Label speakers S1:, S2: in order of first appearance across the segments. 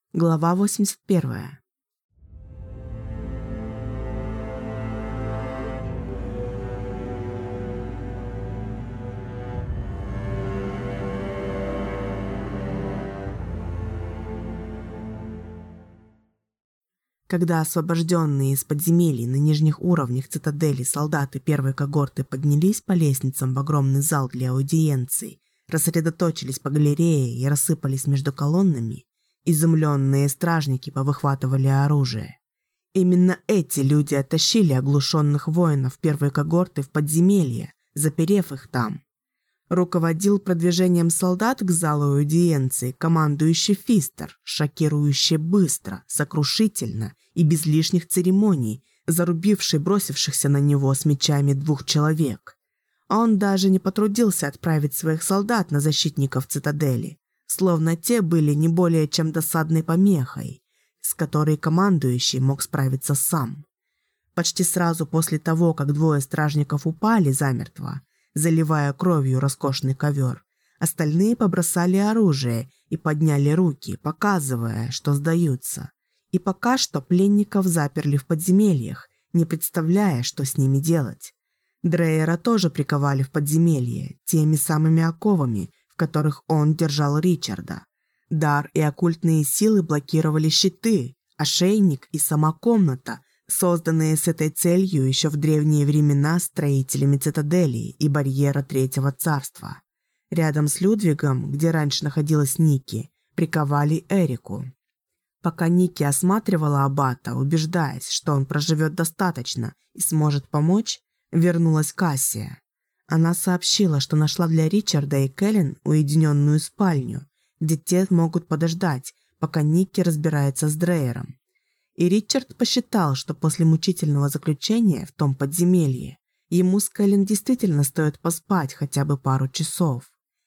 S1: Глава 81. Когда освобожденные из подземелий на нижних уровнях цитадели солдаты первой когорты поднялись по лестницам в огромный зал для аудиенций, рассредоточились по галерее и рассыпались между колоннами, изумленные стражники повыхватывали оружие. Именно эти люди оттащили оглушенных воинов первой когорты в подземелье, заперев их там. Руководил продвижением солдат к залу аудиенции командующий Фистер, шокирующе быстро, сокрушительно и без лишних церемоний, зарубивший бросившихся на него с мечами 2 человек. Он даже не потрудился отправить своих солдат на защитников цитадели, словно те были не более чем досадной помехой, с которой командующий мог справиться сам. Почти сразу после того, как 2 стражников упали замертво, заливая кровью роскошный ковер, остальные побросали оружие и подняли руки, показывая, что сдаются. И пока что пленников заперли в подземельях, не представляя, что с ними делать. Дрейера тоже приковали в подземелье теми самыми оковами, в которых он держал Ричарда. Дар и оккультные силы блокировали щиты, ошейник и сама комната, созданные с этой целью еще в древние времена строителями цитадели и барьера Третьего Царства. Рядом с Людвигом, где раньше находилась Ники, приковали Эрику. Пока Ники осматривала аббата, убеждаясь, что он проживет достаточно и сможет помочь, вернулась Кассия. Она сообщила, что нашла для Ричарда и Кэлен уединенную спальню, где те могут подождать, пока Ники разбирается с Дрейером. И Ричард посчитал, что после мучительного заключения в том подземелье ему с Кэлен действительно стоит поспать хотя бы пару часов.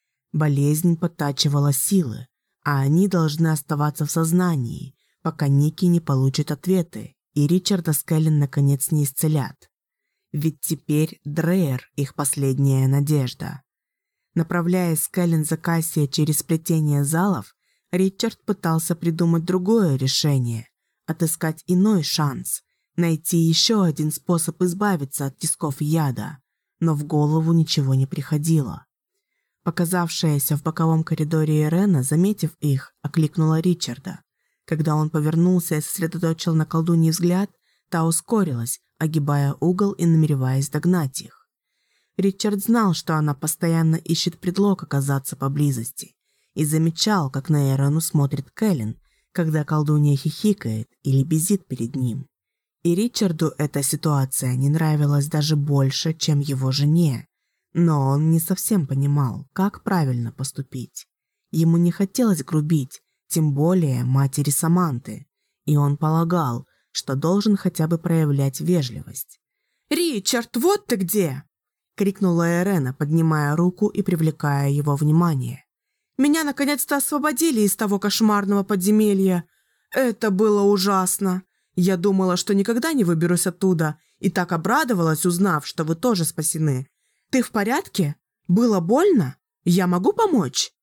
S1: Болезнь подтачивала силы, а они должны оставаться в сознании, пока Ники не получит ответы, и Ричарда с Кэлен наконец не исцелят. Ведь теперь Дрейер – их последняя надежда. Направляясь с Кэлен за Кассией через сплетение залов, Ричард пытался придумать другое решение. Отыскать иной шанс, найти еще один способ избавиться от тисков яда, но в голову ничего не приходило. Показавшаяся в боковом коридоре Ирена, заметив их, окликнула Ричарда. Когда он повернулся и сосредоточил на колдунье взгляд, та ускорилась, огибая угол и намереваясь догнать их. Ричард знал, что она постоянно ищет предлог оказаться поблизости, и замечал, как на Ирену смотрит Кэлен, когда колдунья хихикает или безит перед ним. И Ричарду эта ситуация не нравилась даже больше, чем его жене. Но он не совсем понимал, как правильно поступить. Ему не хотелось грубить, тем более матери Саманты, и он полагал, что должен хотя бы проявлять вежливость. «Ричард, вот ты где!» — крикнула Ирена, поднимая руку и привлекая его внимание. «Меня наконец-то освободили из того кошмарного подземелья. Это было ужасно. Я думала, что никогда не выберусь оттуда, и так обрадовалась, узнав, что вы тоже спасены. Ты в порядке? Было больно? Я могу помочь?»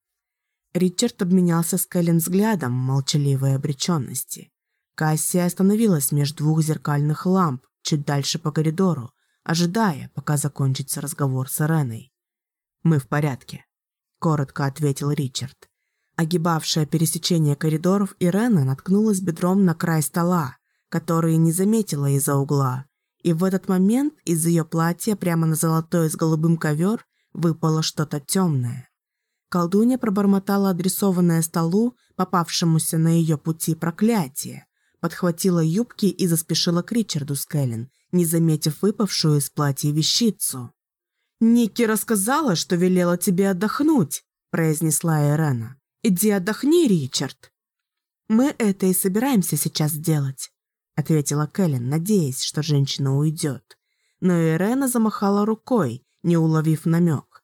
S1: Ричард обменялся с Кэлен взглядом молчаливой обреченности. Кассия остановилась между 2 зеркальных ламп чуть дальше по коридору, ожидая, пока закончится разговор с Иреной. «Мы в порядке», — коротко ответил Ричард. Огибавшая пересечение коридоров Ирена наткнулась бедром на край стола, который не заметила из-за угла, и в этот момент из ее платья прямо на золотой с голубым ковер выпало что-то темное. Колдунья пробормотала адресованное столу, попавшемуся на ее пути, проклятие, подхватила юбки и заспешила к Ричарду с Кэлен, не заметив выпавшую из платья вещицу. «Ники рассказала, что велела тебе отдохнуть», – произнесла Ирена. «Иди отдохни, Ричард». «Мы это и собираемся сейчас сделать», – ответила Кэлен, надеясь, что женщина уйдет. Но Ирена замахала рукой, не уловив намек.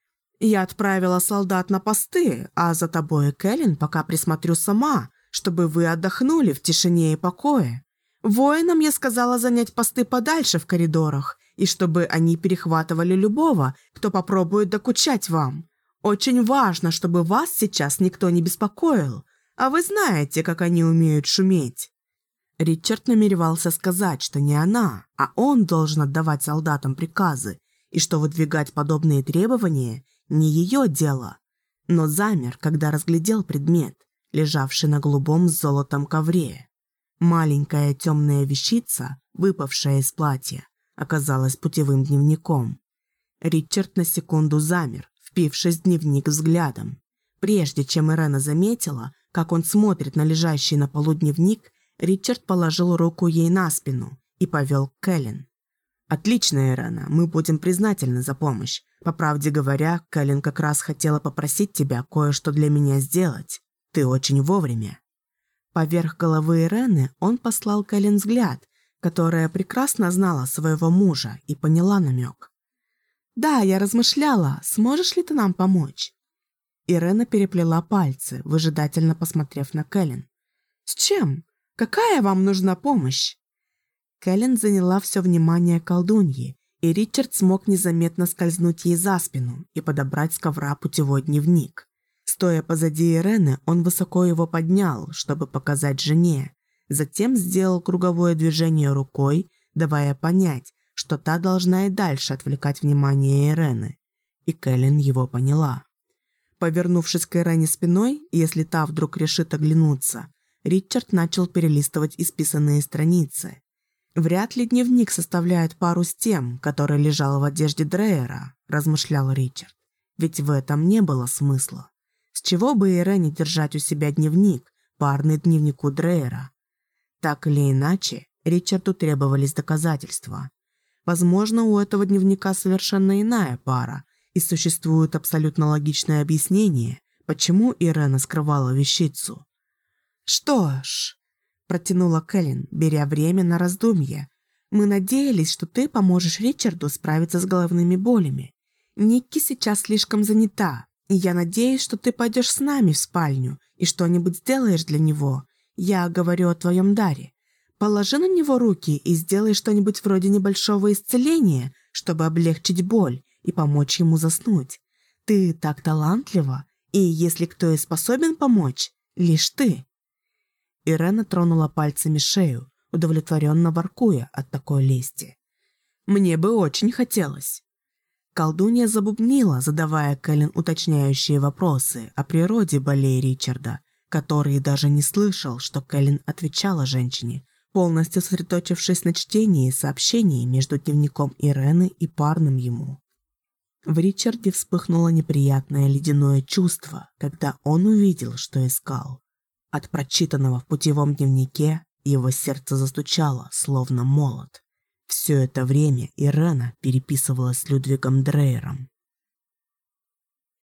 S1: «Я отправила солдат на посты, а за тобой, Кэлен, пока присмотрю сама, чтобы вы отдохнули в тишине и покое. Воинам я сказала занять посты подальше в коридорах, и чтобы они перехватывали любого, кто попробует докучать вам. Очень важно, чтобы вас сейчас никто не беспокоил. А вы знаете, как они умеют шуметь?» Ричард намеревался сказать, что не она, а он должен отдавать солдатам приказы, и что выдвигать подобные требования не ее дело. Но замер, когда разглядел предмет, лежавший на голубом с золотом ковре. Маленькая темная вещица, выпавшая из платья, оказалась путевым дневником. Ричард на секунду замер, впившись в дневник взглядом. Прежде чем Ирена заметила, как он смотрит на лежащий на полу дневник, Ричард положил руку ей на спину и повел к Кэлен. «Отлично, Ирена, мы будем признательны за помощь. По правде говоря, Кэлен как раз хотела попросить тебя кое-что для меня сделать. Ты очень вовремя». Поверх головы Ирены он послал Кэлен взгляд, которая прекрасно знала своего мужа и поняла намек. «Да, я размышляла, сможешь ли ты нам помочь?» Ирена переплела пальцы, выжидательно посмотрев на Кэлен. «С чем? Какая вам нужна помощь?» Кэлен заняла все внимание колдуньи, и Ричард смог незаметно скользнуть ей за спину и подобрать с ковра путевой дневник. Стоя позади Ирены, он высоко его поднял, чтобы показать жене. Затем сделал круговое движение рукой, давая понять, что та должна и дальше отвлекать внимание Ирены. И Кэлен его поняла. Повернувшись к Ирене спиной, если та вдруг решит оглянуться, Ричард начал перелистывать исписанные страницы. «Вряд ли дневник составляет пару с тем, который лежал в одежде Дрейера», – размышлял Ричард. Ведь в этом не было смысла. С чего бы Ирене держать у себя дневник, парный дневнику Дрейера? Так или иначе, Ричарду требовались доказательства. Возможно, у этого дневника совершенно иная пара, и существует абсолютно логичное объяснение, почему Ирена скрывала вещицу. «Что ж», – протянула Кэлен, беря время на раздумье, – «мы надеялись, что ты поможешь Ричарду справиться с головными болями. Никки сейчас слишком занята, и я надеюсь, что ты пойдешь с нами в спальню и что-нибудь сделаешь для него. Я говорю о твоем даре. Положи на него руки и сделай что-нибудь вроде небольшого исцеления, чтобы облегчить боль и помочь ему заснуть. Ты так талантлива, и если кто и способен помочь, лишь ты». Ирена тронула пальцами шею, удовлетворенно воркуя от такой лести. «Мне бы очень хотелось». Колдунья забубнила, задавая Кэлен уточняющие вопросы о природе болей Ричарда, который даже не слышал, что Кэлен отвечала женщине, полностью сосредоточившись на чтении сообщений между дневником Ирены и парным ему. В Ричарде вспыхнуло неприятное ледяное чувство, когда он увидел, что искал. От прочитанного в путевом дневнике его сердце застучало, словно молот. Все это время Ирена переписывалась с Людвигом Дрейером.